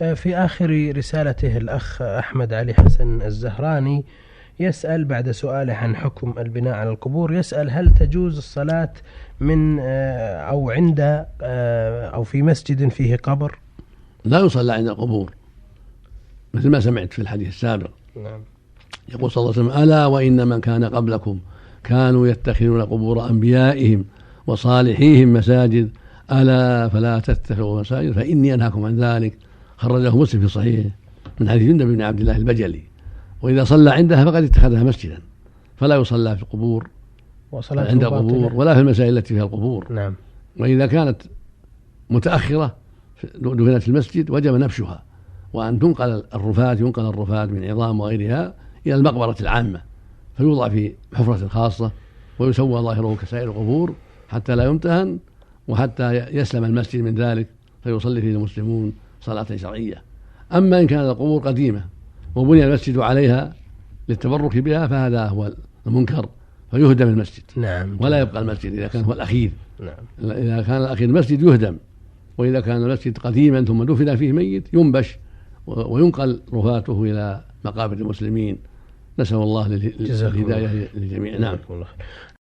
في آخر رسالته الأخ أحمد علي حسن الزهراني يسأل بعد سؤاله عن حكم البناء على القبور، يسأل: هل تجوز الصلاة من أو عند أو في مسجد فيه قبر؟ لا يصلى عند القبور، مثل ما سمعت في الحديث السابق. نعم. يقول صلى الله عليه وسلم: ألا وإن من كان قبلكم كانوا يتخذون قبور أنبيائهم وصالحيهم مساجد، ألا فلا تتخذوا مساجد فإني أنهاكم عن ذلك. خرجه مسلم في صحيحه من حديث جندب بن عبد الله البجلي. وإذا صلى عندها فقد اتخذها مسجدا، فلا يصلى في القبور عند القبور ولا في المساجد التي فيها القبور. نعم. وإذا كانت متأخرة دفنت في المسجد وجب نبشها، وأن ينقل الرفات من عظام وغيرها إلى المقبرة العامة، فيوضع في حفرة خاصة ويسوى ظاهره كسائر القبور حتى لا يمتهن، وحتى يسلم المسجد من ذلك فيصلي فيه المسلمون صلاة شرعية. أما إن كانت القبور قديمة وبني المسجد عليها للتبرك بها فهذا هو المنكر، فيهدم المسجد. نعم. ولا يبقى المسجد إذا كان هو الأخير. نعم. إذا كان الأخير المسجد يهدم، وإذا كان المسجد قديما ثم دفن فيه ميت ينبش وينقل رفاته إلى مقابر المسلمين. نسأل الله الهداية للجميع. نعم.